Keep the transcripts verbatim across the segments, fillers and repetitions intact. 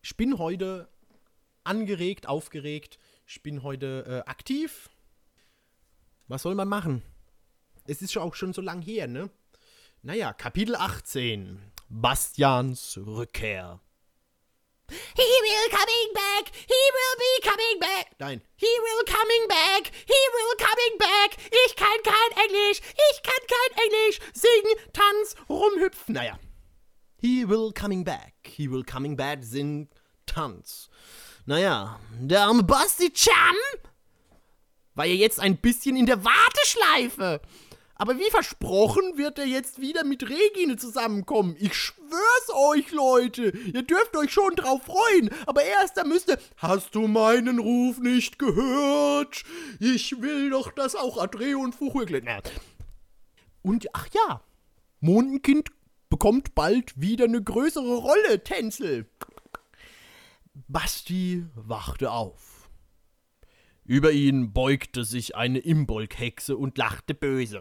Ich bin heute angeregt, aufgeregt. Ich bin heute äh, aktiv. Was soll man machen? Es ist schon auch schon so lang her, ne? Naja, Kapitel achtzehn. Bastians Rückkehr. He will coming back, he will be coming back. Nein. He will coming back, he will coming back. Ich kann kein Englisch, ich kann kein Englisch. Singen, Tanz, rumhüpfen. Naja. He will coming back, he will coming back, Sing, Tanz. Naja, der arme Basti-Cham war ja jetzt ein bisschen in der Warteschleife. Aber wie versprochen wird er jetzt wieder mit Regine zusammenkommen. Ich schwör's euch, Leute. Ihr dürft euch schon drauf freuen. Aber erst da müsste... Hast du meinen Ruf nicht gehört? Ich will doch, dass auch Adreo und Fuchur... Und, ach ja, Mondenkind bekommt bald wieder eine größere Rolle, Tänzel. Basti wachte auf. Über ihn beugte sich eine Imbolg-Hexe und lachte böse.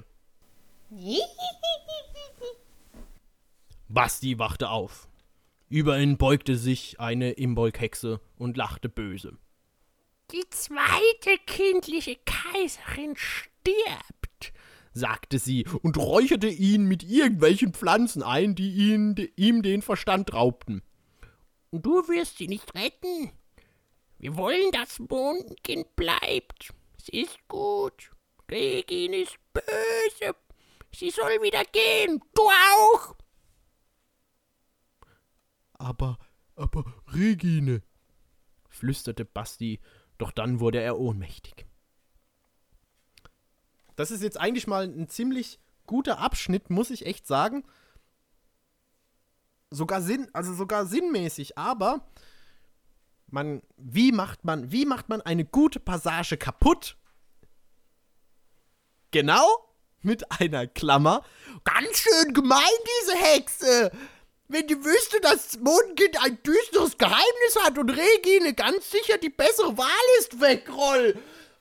Basti wachte auf. Über ihn beugte sich eine Imbolg-Hexe und lachte böse. Die zweite kindliche Kaiserin stirbt, sagte sie und räucherte ihn mit irgendwelchen Pflanzen ein, die ihn, die ihm den Verstand raubten. Und du wirst sie nicht retten. Wir wollen, dass Mondenkind bleibt. Es ist gut. Regine ist böse. Sie soll wieder gehen. Du auch. Aber, aber, Regine, flüsterte Basti, doch dann wurde er ohnmächtig. Das ist jetzt eigentlich mal ein ziemlich guter Abschnitt, muss ich echt sagen. Sogar Sinn, also sogar sinnmäßig, aber man, wie macht man, wie macht man eine gute Passage kaputt? Genau mit einer Klammer. Ganz schön gemein, diese Hexe. Wenn die wüsste, dass Mondenkind ein düsteres Geheimnis hat und Regine ganz sicher die bessere Wahl ist, wegroll.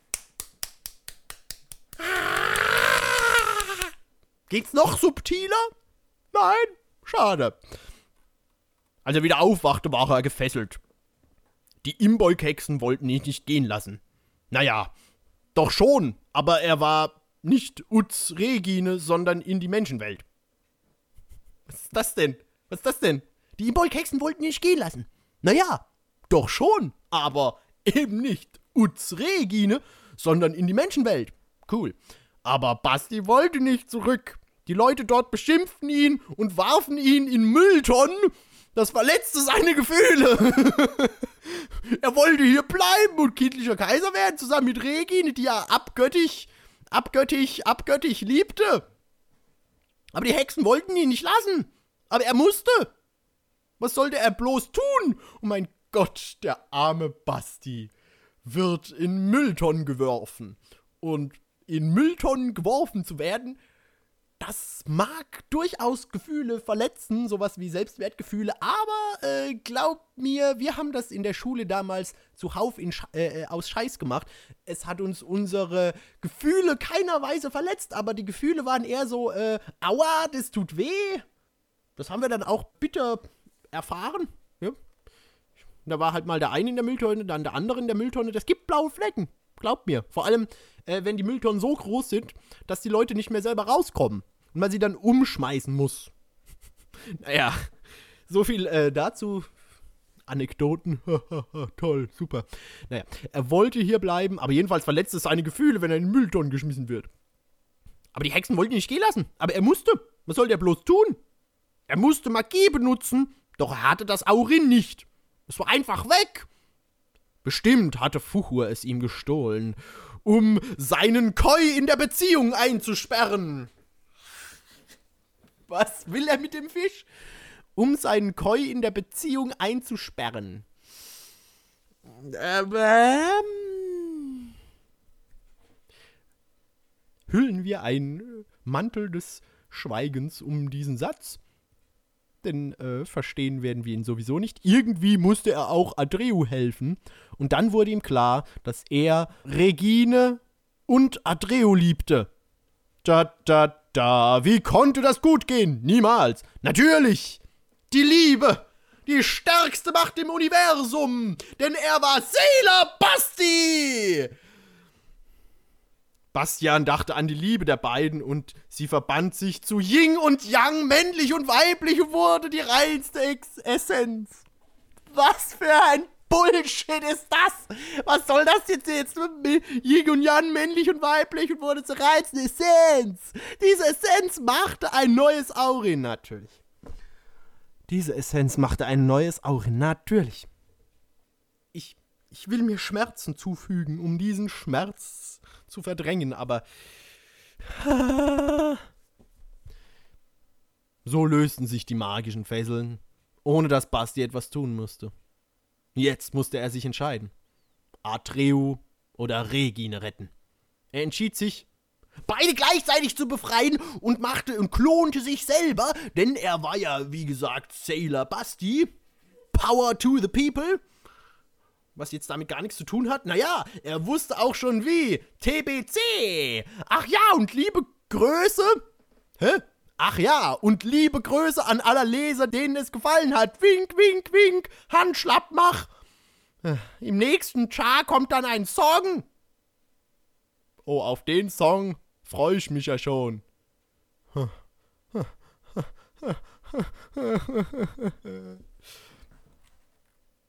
Geht's noch subtiler? Nein, schade. Als er wieder aufwachte, war er gefesselt. Die Imbolg-Hexen wollten ihn nicht gehen lassen. Naja, doch schon, aber er war nicht Uz Regine, sondern in die Menschenwelt. Was ist das denn? Was ist das denn? Die Imbolg-Hexen wollten ihn nicht gehen lassen. Naja, doch schon, aber eben nicht Uz Regine, sondern in die Menschenwelt. Cool. Aber Basti wollte nicht zurück. Die Leute dort beschimpften ihn und warfen ihn in Mülltonnen. Das verletzte seine Gefühle. Er wollte hier bleiben und kindlicher Kaiser werden, zusammen mit Regine, die er abgöttisch, abgöttisch, abgöttisch liebte. Aber die Hexen wollten ihn nicht lassen. Aber er musste. Was sollte er bloß tun? Oh mein Gott, der arme Basti wird in Mülltonnen geworfen. Und in Mülltonnen geworfen zu werden, das mag durchaus Gefühle verletzen, sowas wie Selbstwertgefühle, aber äh, glaubt mir, wir haben das in der Schule damals zuhauf in Sch- äh, aus Scheiß gemacht. Es hat uns unsere Gefühle keiner Weise verletzt, aber die Gefühle waren eher so, äh, aua, das tut weh. Das haben wir dann auch bitter erfahren. Ja. Da war halt mal der eine in der Mülltonne, dann der andere in der Mülltonne. Das gibt blaue Flecken, glaubt mir. Vor allem, äh, wenn die Mülltonnen so groß sind, dass die Leute nicht mehr selber rauskommen und man sie dann umschmeißen muss. Naja, so viel äh, dazu. Anekdoten. Toll, super. Naja, er wollte hier bleiben, aber jedenfalls verletzt es seine Gefühle, wenn er in den Mülltonnen geschmissen wird. Aber die Hexen wollten ihn nicht gehen lassen. Aber er musste. Was soll der bloß tun? Er musste Magie benutzen, doch er hatte das Aurin nicht. Es war einfach weg. Bestimmt hatte Fuchur es ihm gestohlen, um seinen Koi in der Beziehung einzusperren. Was will er mit dem Fisch? Um seinen Koi in der Beziehung einzusperren. Ähm, hüllen wir einen Mantel des Schweigens um diesen Satz? Denn äh, verstehen werden wir ihn sowieso nicht. Irgendwie musste er auch Adreo helfen. Und dann wurde ihm klar, dass er Regine und Adreo liebte. Da, da, da. Wie konnte das gut gehen? Niemals. Natürlich. Die Liebe. Die stärkste Macht im Universum, denn er war Sailor Basti! Bastian dachte an die Liebe der beiden und sie verband sich zu Yin und Yang, männlich und weiblich, und wurde die reinste Ex- Essenz. Was für ein Bullshit ist das? Was soll das jetzt jetzt? Yin und Yang, männlich und weiblich, und wurde zur reinsten Essenz. Diese Essenz machte ein neues Aurin, natürlich. Diese Essenz machte ein neues Aurin, natürlich. Ich, ich will mir Schmerzen zufügen, um diesen Schmerz zu verdrängen, aber so lösten sich die magischen Fesseln, ohne dass Basti etwas tun musste. Jetzt musste er sich entscheiden. Atreu oder Regine retten. Er entschied sich, beide gleichzeitig zu befreien, und machte und klonte sich selber, denn er war ja, wie gesagt, Sailor Basti. Power to the people. Was jetzt damit gar nichts zu tun hat? Naja, er wusste auch schon wie. T B C. Ach ja, und liebe Grüße. Hä? Ach ja, und liebe Grüße an aller Leser, denen es gefallen hat. Wink, wink, wink. Handschlapp, mach. Im nächsten Char kommt dann ein Song. Oh, auf den Song freue ich mich ja schon.